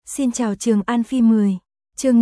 Xin chào Trường An Phi 10, chương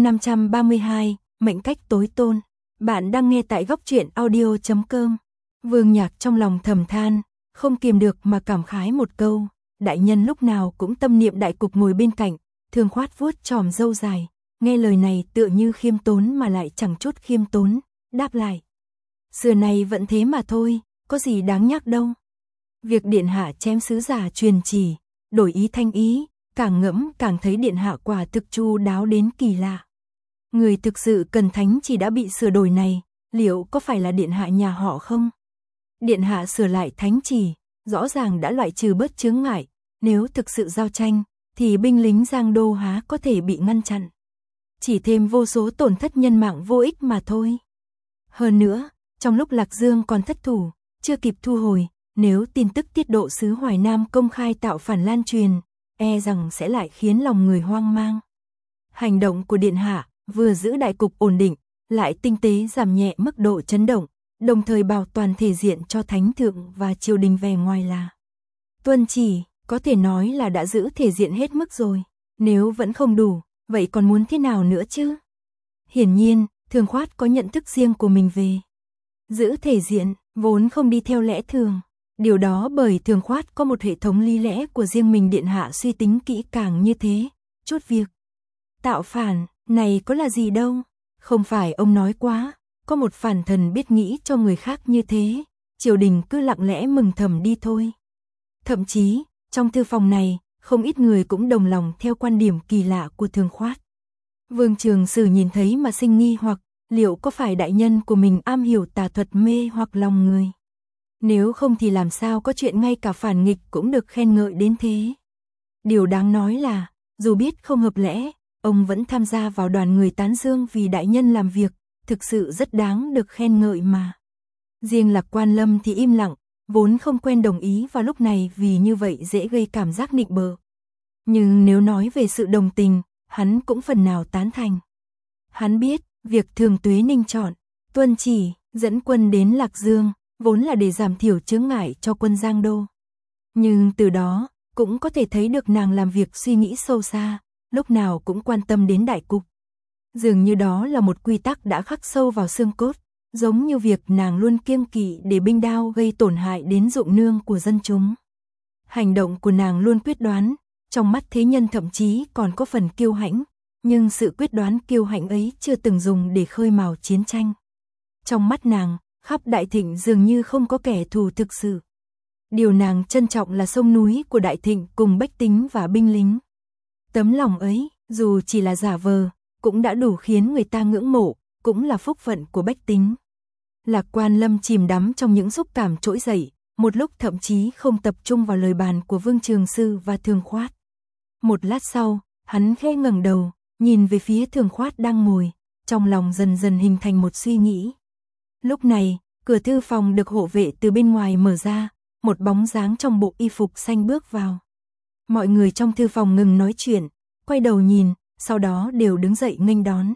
532, mệnh cách tối tôn. Bạn đang nghe tại góc truyện audio.com. Vương Nhạc trong lòng thầm than, không kiềm được mà cảm khái một câu. Đại nhân lúc nào cũng tâm niệm đại cục ngồi bên cạnh, Thường Khoát vuốt chòm râu dài. Nghe lời này tựa như khiêm tốn mà lại chẳng chút khiêm tốn, đáp lại. Xưa này vẫn thế mà thôi, có gì đáng nhắc đâu. Việc điện hạ chém sứ giả truyền chỉ, đổi ý thanh ý, càng ngẫm càng thấy điện hạ quả thực chu đáo đến kỳ lạ. Người thực sự cần thánh chỉ đã bị sửa đổi này, liệu có phải là điện hạ nhà họ không? Điện hạ sửa lại thánh chỉ, rõ ràng đã loại trừ bớt chướng ngại, nếu thực sự giao tranh, thì binh lính Giang Đô há có thể bị ngăn chặn. Chỉ thêm vô số tổn thất nhân mạng vô ích mà thôi. Hơn nữa, trong lúc Lạc Dương còn thất thủ, chưa kịp thu hồi, nếu tin tức tiết độ sứ Hoài Nam công khai tạo phản lan truyền, e rằng sẽ lại khiến lòng người hoang mang. Hành động của điện hạ vừa giữ đại cục ổn định, lại tinh tế giảm nhẹ mức độ chấn động, đồng thời bảo toàn thể diện cho thánh thượng và triều đình vẻ ngoài là tuân chỉ, có thể nói là đã giữ thể diện hết mức rồi. Nếu vẫn không đủ, vậy còn muốn thế nào nữa chứ? Hiển nhiên, Thường Khoát có nhận thức riêng của mình về giữ thể diện, vốn không đi theo lẽ thường. Điều đó bởi Thường Khoát có một hệ thống lý lẽ của riêng mình, điện hạ suy tính kỹ càng như thế. Chút việc tạo phản này có là gì đâu. Không phải ông nói quá, có một phản thần biết nghĩ cho người khác như thế, triều đình cứ lặng lẽ mừng thầm đi thôi. Thậm chí, trong thư phòng này, không ít người cũng đồng lòng theo quan điểm kỳ lạ của Thường Khoát. Vương Trường Sử nhìn thấy mà sinh nghi hoặc, liệu có phải đại nhân của mình am hiểu tà thuật mê hoặc lòng người? Nếu không thì làm sao có chuyện ngay cả phản nghịch cũng được khen ngợi đến thế. Điều đáng nói là, dù biết không hợp lẽ, ông vẫn tham gia vào đoàn người tán dương vì đại nhân làm việc, thực sự rất đáng được khen ngợi mà. Riêng Lạc Quan Lâm thì im lặng, vốn không quen đồng ý vào lúc này vì như vậy dễ gây cảm giác nịnh bợ. Nhưng nếu nói về sự đồng tình, hắn cũng phần nào tán thành. Hắn biết, việc Thường Tuế Ninh chọn, tuân chỉ, dẫn quân đến Lạc Dương, vốn là để giảm thiểu chướng ngại cho quân Giang Đô. Nhưng từ đó, cũng có thể thấy được nàng làm việc suy nghĩ sâu xa, lúc nào cũng quan tâm đến đại cục. Dường như đó là một quy tắc đã khắc sâu vào xương cốt, giống như việc nàng luôn kiêng kỵ để binh đao gây tổn hại đến ruộng nương của dân chúng. Hành động của nàng luôn quyết đoán, trong mắt thế nhân thậm chí còn có phần kiêu hãnh, nhưng sự quyết đoán kiêu hãnh ấy chưa từng dùng để khơi mào chiến tranh. Trong mắt nàng, khắp Đại Thịnh dường như không có kẻ thù thực sự. Điều nàng trân trọng là sông núi của Đại Thịnh cùng bách tính và binh lính. Tấm lòng ấy, dù chỉ là giả vờ, cũng đã đủ khiến người ta ngưỡng mộ, cũng là phúc phận của bách tính. Lạc Quan Lâm chìm đắm trong những xúc cảm trỗi dậy, một lúc thậm chí không tập trung vào lời bàn của Vương Trường Sư và Thường Khoát. Một lát sau, hắn khẽ ngẩng đầu, nhìn về phía Thường Khoát đang ngồi, trong lòng dần dần hình thành một suy nghĩ. Lúc này, cửa thư phòng được hộ vệ từ bên ngoài mở ra, một bóng dáng trong bộ y phục xanh bước vào. Mọi người trong thư phòng ngừng nói chuyện, quay đầu nhìn, sau đó đều đứng dậy nghênh đón.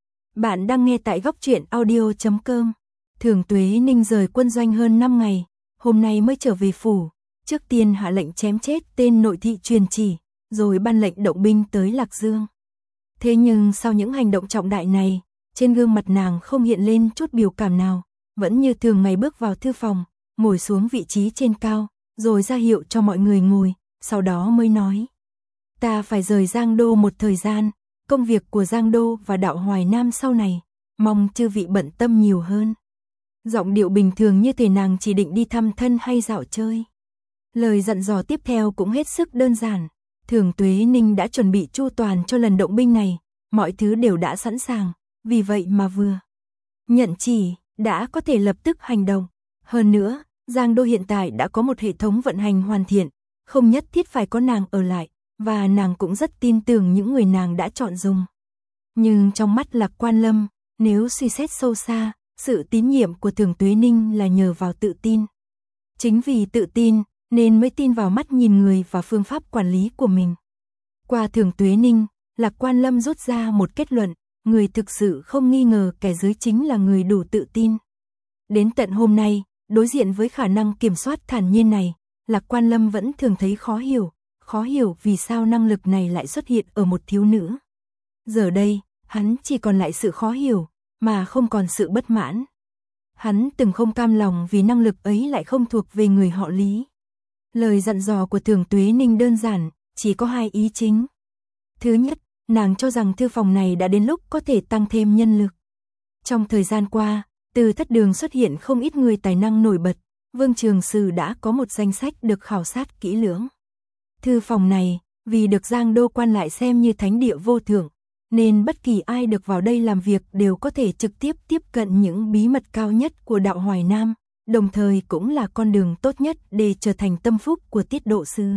Bạn đang nghe tại góc truyện audio.com. Thường Tuế Ninh rời quân doanh hơn 5 ngày, hôm nay mới trở về phủ, trước tiên hạ lệnh chém chết tên nội thị truyền chỉ, rồi ban lệnh động binh tới Lạc Dương. Thế nhưng sau những hành động trọng đại này, trên gương mặt nàng không hiện lên chút biểu cảm nào, vẫn như thường ngày bước vào thư phòng, ngồi xuống vị trí trên cao, rồi ra hiệu cho mọi người ngồi, sau đó mới nói. Ta phải rời Giang Đô một thời gian, công việc của Giang Đô và đạo Hoài Nam sau này, mong chư vị bận tâm nhiều hơn. Giọng điệu bình thường như thể nàng chỉ định đi thăm thân hay dạo chơi. Lời dặn dò tiếp theo cũng hết sức đơn giản. Thường Tuế Ninh đã chuẩn bị chu toàn cho lần động binh này, mọi thứ đều đã sẵn sàng, vì vậy mà vừa nhận chỉ, đã có thể lập tức hành động. Hơn nữa, Giang Đô hiện tại đã có một hệ thống vận hành hoàn thiện, không nhất thiết phải có nàng ở lại, và nàng cũng rất tin tưởng những người nàng đã chọn dùng. Nhưng trong mắt Lạc Quan Lâm, nếu suy xét sâu xa, sự tín nhiệm của Thường Tuế Ninh là nhờ vào tự tin. Chính vì tự tin, nên mới tin vào mắt nhìn người và phương pháp quản lý của mình. Qua Thường Tuế Ninh, Lạc Quan Lâm rút ra một kết luận, người thực sự không nghi ngờ kẻ dưới chính là người đủ tự tin. Đến tận hôm nay, đối diện với khả năng kiểm soát thản nhiên này, Lạc Quan Lâm vẫn thường thấy khó hiểu, khó hiểu vì sao năng lực này lại xuất hiện ở một thiếu nữ. Giờ đây, hắn chỉ còn lại sự khó hiểu, mà không còn sự bất mãn. Hắn từng không cam lòng vì năng lực ấy lại không thuộc về người họ Lý. Lời dặn dò của Thường Tuế Ninh đơn giản, chỉ có hai ý chính. Thứ nhất, nàng cho rằng thư phòng này đã đến lúc có thể tăng thêm nhân lực. Trong thời gian qua, từ Thất Đường xuất hiện không ít người tài năng nổi bật, Vương Trường Sử đã có một danh sách được khảo sát kỹ lưỡng. Thư phòng này, vì được Giang Đô quan lại xem như thánh địa vô thượng, nên bất kỳ ai được vào đây làm việc đều có thể trực tiếp tiếp cận những bí mật cao nhất của đạo Hoài Nam, đồng thời cũng là con đường tốt nhất để trở thành tâm phúc của Tiết Độ Sứ.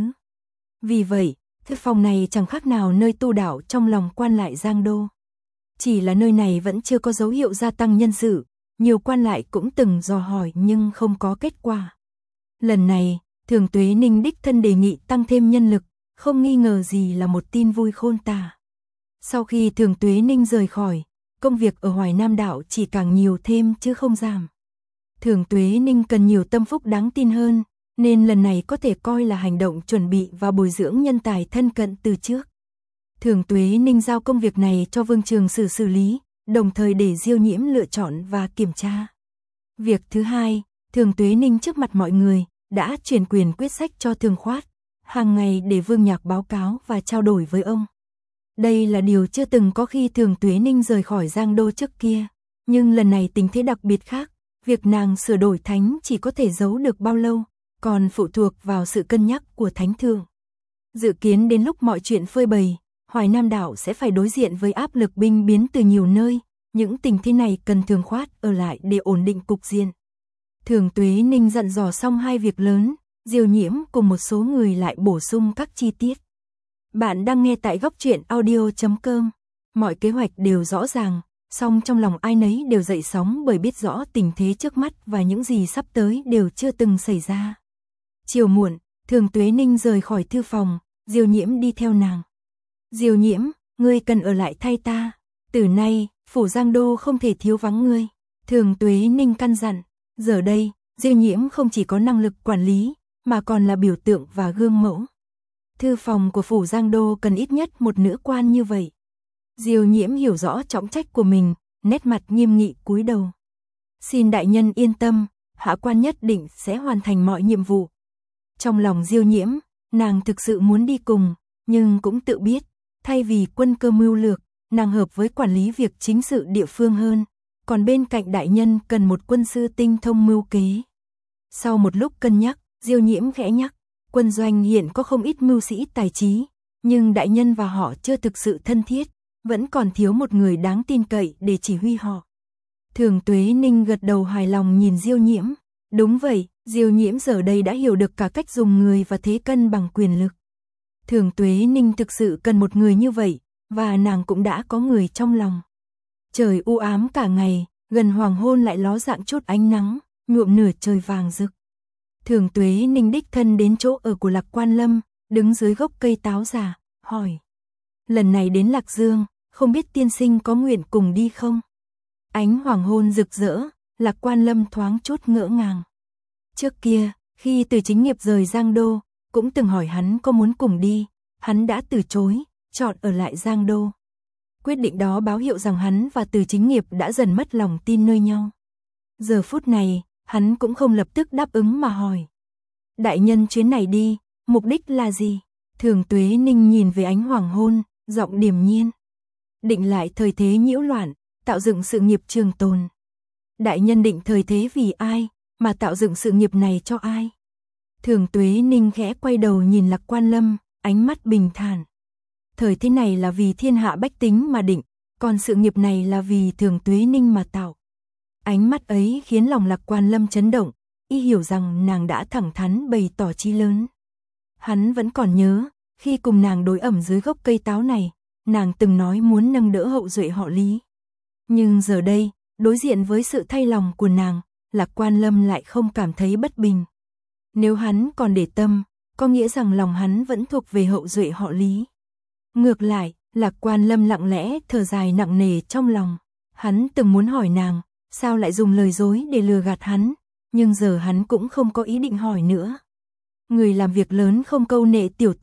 Vì vậy, thư phòng này chẳng khác nào nơi tu đạo trong lòng quan lại Giang Đô. Chỉ là nơi này vẫn chưa có dấu hiệu gia tăng nhân sự, nhiều quan lại cũng từng dò hỏi nhưng không có kết quả. Lần này, Thường Tuế Ninh đích thân đề nghị tăng thêm nhân lực, không nghi ngờ gì là một tin vui khôn tả. Sau khi Thường Tuế Ninh rời khỏi, công việc ở Hoài Nam đạo chỉ càng nhiều thêm chứ không giảm. Thường Tuế Ninh cần nhiều tâm phúc đáng tin hơn, nên lần này có thể coi là hành động chuẩn bị và bồi dưỡng nhân tài thân cận từ trước. Thường Tuế Ninh giao công việc này cho Vương Trường Sử xử lý, đồng thời để Diêu Nhiễm lựa chọn và kiểm tra. Việc thứ hai, Thường Tuế Ninh trước mặt mọi người đã chuyển quyền quyết sách cho Thường Khoát, hàng ngày để Vương Nhạc báo cáo và trao đổi với ông. Đây là điều chưa từng có khi Thường Tuế Ninh rời khỏi Giang Đô trước kia, nhưng lần này tình thế đặc biệt khác, việc nàng sửa đổi thánh chỉ có thể giấu được bao lâu, còn phụ thuộc vào sự cân nhắc của thánh thượng. Dự kiến đến lúc mọi chuyện phơi bày, Hoài Nam đảo sẽ phải đối diện với áp lực binh biến từ nhiều nơi, những tình thế này cần Thường Khoát ở lại để ổn định cục diện. Thường Tuế Ninh dặn dò xong hai việc lớn, Diêu Nhiễm cùng một số người lại bổ sung các chi tiết. Bạn đang nghe tại góc truyện audio.com. Mọi kế hoạch đều rõ ràng, song trong lòng ai nấy đều dậy sóng bởi biết rõ tình thế trước mắt và những gì sắp tới đều chưa từng xảy ra. Chiều muộn, Thường Tuế Ninh rời khỏi thư phòng, Diêu Nhiễm đi theo nàng. Diêu Nhiễm, ngươi cần ở lại thay ta. Từ nay, phủ Giang Đô không thể thiếu vắng ngươi. Thường Tuế Ninh căn dặn. Giờ đây, Diêu Nhiễm không chỉ có năng lực quản lý, mà còn là biểu tượng và gương mẫu. Thư phòng của phủ Giang Đô cần ít nhất một nữ quan như vậy. Diêu Nhiễm hiểu rõ trọng trách của mình, nét mặt nghiêm nghị cúi đầu. Xin đại nhân yên tâm, hạ quan nhất định sẽ hoàn thành mọi nhiệm vụ. Trong lòng Diêu Nhiễm, nàng thực sự muốn đi cùng, nhưng cũng tự biết, thay vì quân cơ mưu lược, nàng hợp với quản lý việc chính sự địa phương hơn, còn bên cạnh đại nhân cần một quân sư tinh thông mưu kế. Sau một lúc cân nhắc, Diêu Nhiễm khẽ nhắc, quân doanh hiện có không ít mưu sĩ tài trí, nhưng đại nhân và họ chưa thực sự thân thiết, vẫn còn thiếu một người đáng tin cậy để chỉ huy họ. Thường Tuế Ninh gật đầu hài lòng nhìn Diêu Nhiễm. Đúng vậy, Diêu Nhiễm giờ đây đã hiểu được cả cách dùng người và thế cân bằng quyền lực. Thường Tuế Ninh thực sự cần một người như vậy, và nàng cũng đã có người trong lòng. Trời u ám cả ngày, gần hoàng hôn lại ló dạng chút ánh nắng, nhuộm nửa trời vàng rực. Thường Tuế Ninh đích thân đến chỗ ở của Lạc Quan Lâm, đứng dưới gốc cây táo già, hỏi. Lần này đến Lạc Dương, không biết tiên sinh có nguyện cùng đi không? Ánh hoàng hôn rực rỡ, Lạc Quan Lâm thoáng chút ngỡ ngàng. Trước kia, khi Từ Chính Nghiệp rời Giang Đô, cũng từng hỏi hắn có muốn cùng đi, hắn đã từ chối, chọn ở lại Giang Đô. Quyết định đó báo hiệu rằng hắn và Từ Chính Nghiệp đã dần mất lòng tin nơi nhau. Giờ phút này, hắn cũng không lập tức đáp ứng mà hỏi. Đại nhân chuyến này đi, mục đích là gì? Thường Tuế Ninh nhìn về ánh hoàng hôn, giọng điềm nhiên. Định lại thời thế nhiễu loạn, tạo dựng sự nghiệp trường tồn. Đại nhân định thời thế vì ai, mà tạo dựng sự nghiệp này cho ai? Thường Tuế Ninh khẽ quay đầu nhìn Lạc Quan Lâm, ánh mắt bình thản. Thời thế này là vì thiên hạ bách tính mà định, còn sự nghiệp này là vì Thường Tuế Ninh mà tạo. Ánh mắt ấy khiến lòng Lạc Quan Lâm chấn động, y hiểu rằng nàng đã thẳng thắn bày tỏ chí lớn. Hắn vẫn còn nhớ, khi cùng nàng đối ẩm dưới gốc cây táo này, nàng từng nói muốn nâng đỡ hậu duệ họ Lý. Nhưng giờ đây, đối diện với sự thay lòng của nàng, Lạc Quan Lâm lại không cảm thấy bất bình. Nếu hắn còn để tâm, có nghĩa rằng lòng hắn vẫn thuộc về hậu duệ họ Lý. Ngược lại, Lạc Quan Lâm lặng lẽ thở dài nặng nề trong lòng. Hắn từng muốn hỏi nàng, sao lại dùng lời dối để lừa gạt hắn, nhưng giờ hắn cũng không có ý định hỏi nữa. Người làm việc lớn không câu nệ tiểu tiết,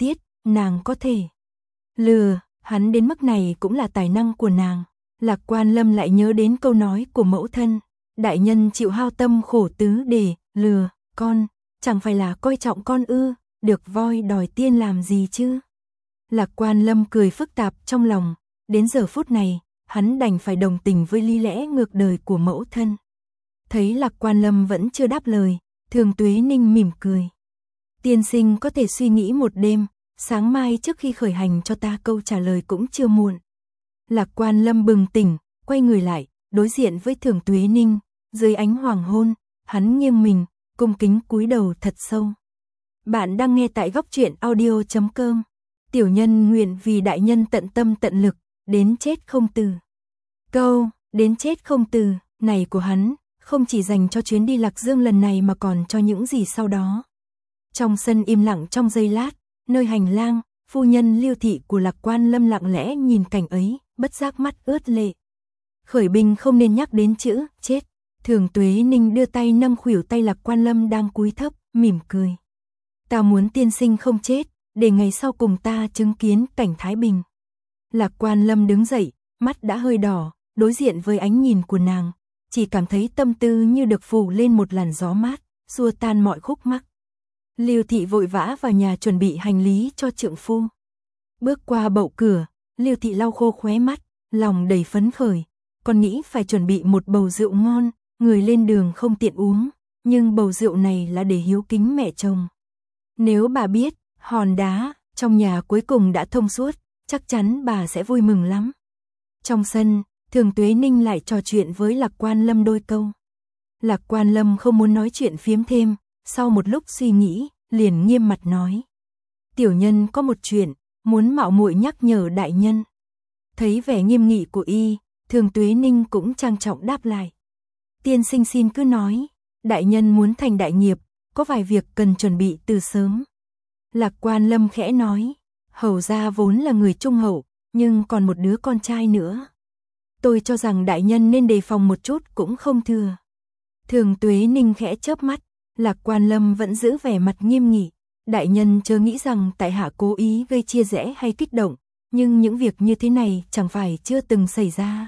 nàng có thể lừa hắn đến mức này cũng là tài năng của nàng. Lạc Quan Lâm lại nhớ đến câu nói của mẫu thân, đại nhân chịu hao tâm khổ tứ để lừa con, chẳng phải là coi trọng con ư, được voi đòi tiên làm gì chứ. Lạc Quan Lâm cười phức tạp trong lòng, đến giờ phút này, hắn đành phải đồng tình với lý lẽ ngược đời của mẫu thân. Thấy Lạc Quan Lâm vẫn chưa đáp lời, Thường Tuế Ninh mỉm cười. Tiên sinh có thể suy nghĩ một đêm, sáng mai trước khi khởi hành cho ta câu trả lời cũng chưa muộn. Lạc Quan Lâm bừng tỉnh, quay người lại, đối diện với Thường Tuế Ninh, dưới ánh hoàng hôn, hắn nghiêng mình, cung kính cúi đầu thật sâu. Bạn đang nghe tại góc truyện audio.com. Tiểu nhân nguyện vì đại nhân tận tâm tận lực, đến chết không từ. Câu đến chết không từ này của hắn không chỉ dành cho chuyến đi Lạc Dương lần này mà còn cho những gì sau đó. Trong sân im lặng trong giây lát, nơi hành lang, phu nhân Lưu Thị của Lạc Quan Lâm lặng lẽ nhìn cảnh ấy, bất giác mắt ướt lệ. Khởi binh không nên nhắc đến chữ chết. Thường Tuế Ninh đưa tay nâng khuỷu tay Lạc Quan Lâm đang cúi thấp, mỉm cười. Ta muốn tiên sinh không chết, để ngày sau cùng ta chứng kiến cảnh thái bình. Lạc Quan Lâm đứng dậy, mắt đã hơi đỏ, đối diện với ánh nhìn của nàng, chỉ cảm thấy tâm tư như được phủ lên một làn gió mát, xua tan mọi khúc mắc. Lưu Thị vội vã vào nhà chuẩn bị hành lý cho trượng phu. Bước qua bậu cửa, Lưu Thị lau khô khóe mắt, lòng đầy phấn khởi, còn nghĩ phải chuẩn bị một bầu rượu ngon, người lên đường không tiện uống, nhưng bầu rượu này là để hiếu kính mẹ chồng. Nếu bà biết, hòn đá trong nhà cuối cùng đã thông suốt, chắc chắn bà sẽ vui mừng lắm. Trong sân, Thường Tuế Ninh lại trò chuyện với Lạc Quan Lâm đôi câu. Lạc Quan Lâm không muốn nói chuyện phiếm thêm, sau một lúc suy nghĩ, liền nghiêm mặt nói. Tiểu nhân có một chuyện, muốn mạo muội nhắc nhở đại nhân. Thấy vẻ nghiêm nghị của y, Thường Tuế Ninh cũng trang trọng đáp lại. Tiên sinh xin cứ nói, đại nhân muốn thành đại nghiệp, có vài việc cần chuẩn bị từ sớm. Lạc Quan Lâm khẽ nói, hầu gia vốn là người trung hậu, nhưng còn một đứa con trai nữa. Tôi cho rằng đại nhân nên đề phòng một chút cũng không thừa. Thường Tuế Ninh khẽ chớp mắt, Lạc Quan Lâm vẫn giữ vẻ mặt nghiêm nghị. Đại nhân chớ nghĩ rằng tại hạ cố ý gây chia rẽ hay kích động, nhưng những việc như thế này chẳng phải chưa từng xảy ra.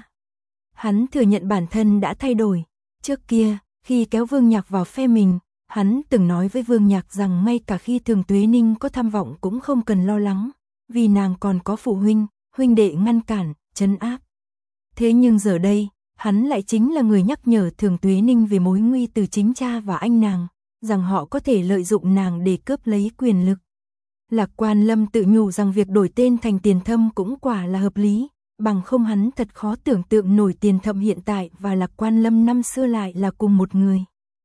Hắn thừa nhận bản thân đã thay đổi. Trước kia, khi kéo Vương Nhạc vào phe mình, hắn từng nói với Vương Nhạc rằng ngay cả khi Thường Tuế Ninh có tham vọng cũng không cần lo lắng, vì nàng còn có phụ huynh, huynh đệ ngăn cản, trấn áp. Thế nhưng giờ đây, hắn lại chính là người nhắc nhở Thường Tuế Ninh về mối nguy từ chính cha và anh nàng, rằng họ có thể lợi dụng nàng để cướp lấy quyền lực. Lạc Quan Lâm tự nhủ rằng việc đổi tên thành Tiền Thâm cũng quả là hợp lý, bằng không hắn thật khó tưởng tượng nổi Tiền Thâm hiện tại và Lạc Quan Lâm năm xưa lại là cùng một người.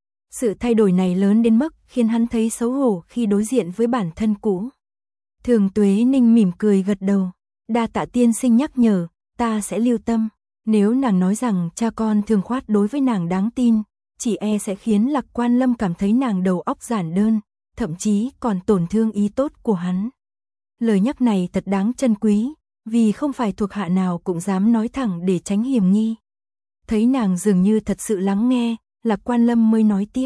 Sự thay đổi này lớn đến mức khiến hắn thấy xấu hổ khi đối diện với bản thân cũ. Thường Tuế Ninh mỉm cười gật đầu, đa tạ tiên sinh nhắc nhở, ta sẽ lưu tâm. Nếu nàng nói rằng cha con Thường Khoát đối với nàng đáng tin, chỉ e sẽ khiến Lạc Quan Lâm cảm thấy nàng đầu óc giản đơn, thậm chí còn tổn thương ý tốt của hắn. Lời nhắc này thật đáng trân quý, vì không phải thuộc hạ nào cũng dám nói thẳng để tránh hiểm nghi. Thấy nàng dường như thật sự lắng nghe, Lạc Quan Lâm mới nói tiếp.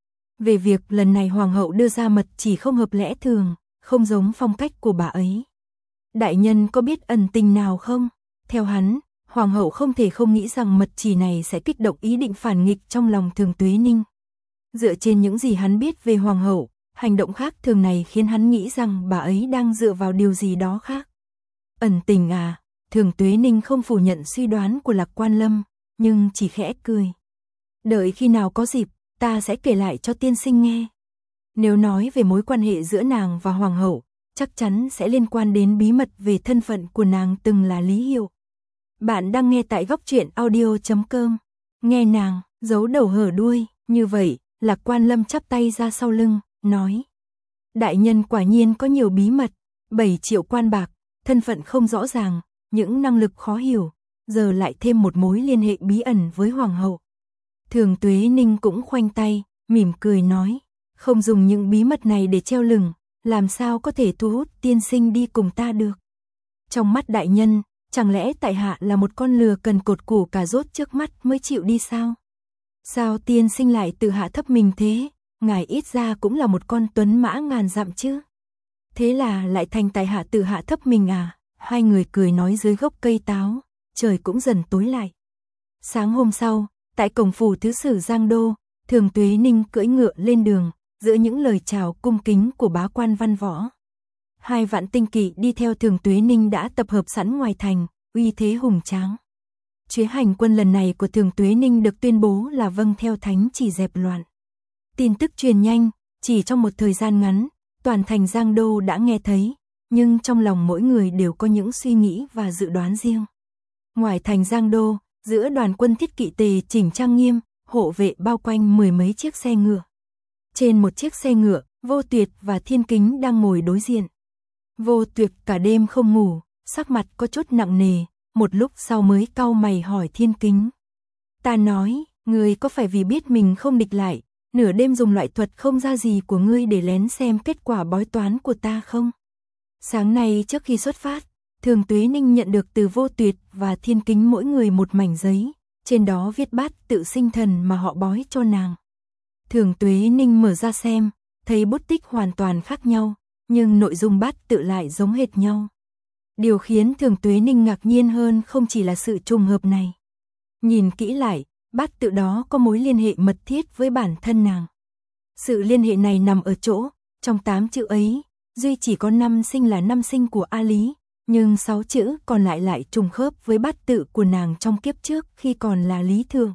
Về việc lần này hoàng hậu đưa ra mật chỉ không hợp lẽ thường, không giống phong cách của bà ấy. Đại nhân có biết ẩn tình nào không? Theo hắn, hoàng hậu không thể không nghĩ rằng mật chỉ này sẽ kích động ý định phản nghịch trong lòng Thường Tuế Ninh. Dựa trên những gì hắn biết về hoàng hậu, hành động khác thường này khiến hắn nghĩ rằng bà ấy đang dựa vào điều gì đó khác. Ẩn tình à? Thường Tuế Ninh không phủ nhận suy đoán của Lạc Quan Lâm, nhưng chỉ khẽ cười. Đợi khi nào có dịp, ta sẽ kể lại cho tiên sinh nghe. Nếu nói về mối quan hệ giữa nàng và hoàng hậu, chắc chắn sẽ liên quan đến bí mật về thân phận của nàng từng là Lý Hiệu. Bạn đang nghe tại góc truyện audio.com. Nghe nàng giấu đầu hở đuôi, như vậy, Lạc Quan Lâm chắp tay ra sau lưng, nói. Đại nhân quả nhiên có nhiều bí mật, 7 triệu quan bạc, thân phận không rõ ràng, những năng lực khó hiểu, giờ lại thêm một mối liên hệ bí ẩn với hoàng hậu. Thường Tuế Ninh cũng khoanh tay, mỉm cười nói, không dùng những bí mật này để treo lửng, làm sao có thể thu hút tiên sinh đi cùng ta được. Trong mắt đại nhân, chẳng lẽ tại hạ là một con lừa cần cột củ cà rốt trước mắt mới chịu đi sao? Sao tiên sinh lại tự hạ thấp mình thế, ngài ít ra cũng là một con tuấn mã ngàn dặm chứ? Thế là lại thành tại hạ tự hạ thấp mình à? Hai người cười nói dưới gốc cây táo, trời cũng dần tối lại. Sáng hôm sau, tại cổng phủ thứ sử Giang Đô, Thường Tuế Ninh cưỡi ngựa lên đường, giữa những lời chào cung kính của bá quan văn võ. 2 vạn tinh kỵ đi theo Thường Tuế Ninh đã tập hợp sẵn ngoài thành, uy thế hùng tráng. Chuyến hành quân lần này của Thường Tuế Ninh được tuyên bố là vâng theo thánh chỉ dẹp loạn. Tin tức truyền nhanh, chỉ trong một thời gian ngắn, toàn thành Giang Đô đã nghe thấy, nhưng trong lòng mỗi người đều có những suy nghĩ và dự đoán riêng. Ngoài thành Giang Đô, giữa đoàn quân thiết kỵ tề chỉnh trang nghiêm, hộ vệ bao quanh 10 mấy chiếc xe ngựa. Trên một chiếc xe ngựa, Vô Tuyệt và Thiên Kính đang ngồi đối diện. Vô Tuyệt cả đêm không ngủ, sắc mặt có chút nặng nề, một lúc sau mới cau mày hỏi Thiên Kính. Ta nói, ngươi có phải vì biết mình không địch lại, nửa đêm dùng loại thuật không ra gì của ngươi để lén xem kết quả bói toán của ta không? Sáng nay trước khi xuất phát, Thường Tuế Ninh nhận được từ Vô Tuyệt và Thiên Kính mỗi người một mảnh giấy, trên đó viết bát tự sinh thần mà họ bói cho nàng. Thường Tuế Ninh mở ra xem, thấy bút tích hoàn toàn khác nhau, nhưng nội dung bát tự lại giống hệt nhau. Điều khiến Thường Tuế Ninh ngạc nhiên hơn không chỉ là sự trùng hợp này. Nhìn kỹ lại, bát tự đó có mối liên hệ mật thiết với bản thân nàng. Sự liên hệ này nằm ở chỗ, trong 8 chữ ấy, duy chỉ có năm sinh là năm sinh của A Lý, nhưng 6 chữ còn lại trùng khớp với bát tự của nàng trong kiếp trước khi còn là Lý Thường.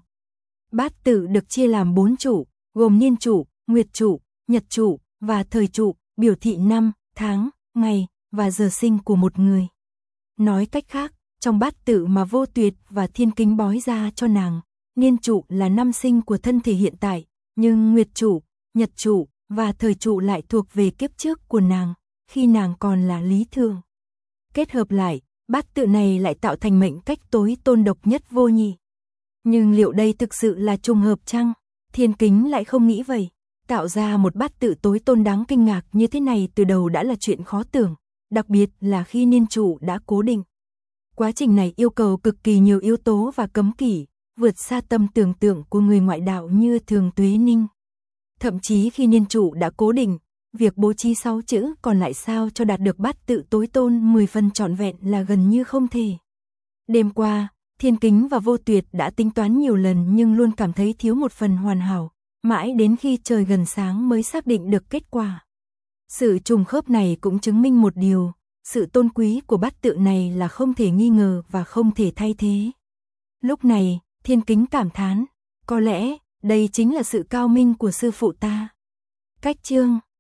Bát tự được chia làm 4 trụ, gồm niên trụ, nguyệt trụ, nhật trụ và thời trụ, biểu thị năm, tháng, ngày và giờ sinh của một người. Nói cách khác, trong bát tự mà Vô Tuyệt và Thiên Kính bói ra cho nàng, niên trụ là năm sinh của thân thể hiện tại, nhưng nguyệt trụ, nhật trụ và thời trụ lại thuộc về kiếp trước của nàng, khi nàng còn là Lý Thường. Kết hợp lại, bát tự này lại tạo thành mệnh cách tối tôn độc nhất vô nhị. Nhưng liệu đây thực sự là trùng hợp chăng? Thiên Kính lại không nghĩ vậy. Tạo ra một bát tự tối tôn đáng kinh ngạc như thế này từ đầu đã là chuyện khó tưởng, đặc biệt là khi niên trụ đã cố định. Quá trình này yêu cầu cực kỳ nhiều yếu tố và cấm kỵ, vượt xa tâm tưởng tượng của người ngoại đạo như Thường Tuế Ninh. Thậm chí khi niên trụ đã cố định, việc bố trí 6 chữ còn lại sao cho đạt được bát tự tối tôn 10 phần trọn vẹn là gần như không thể. Đêm qua, Thiên Kính và Vô Tuyệt đã tính toán nhiều lần nhưng luôn cảm thấy thiếu một phần hoàn hảo, mãi đến khi trời gần sáng mới xác định được kết quả. Sự trùng khớp này cũng chứng minh một điều, sự tôn quý của bát tự này là không thể nghi ngờ và không thể thay thế. Lúc này, Thiên Kính cảm thán, có lẽ đây chính là sự cao minh của sư phụ ta. Cách chương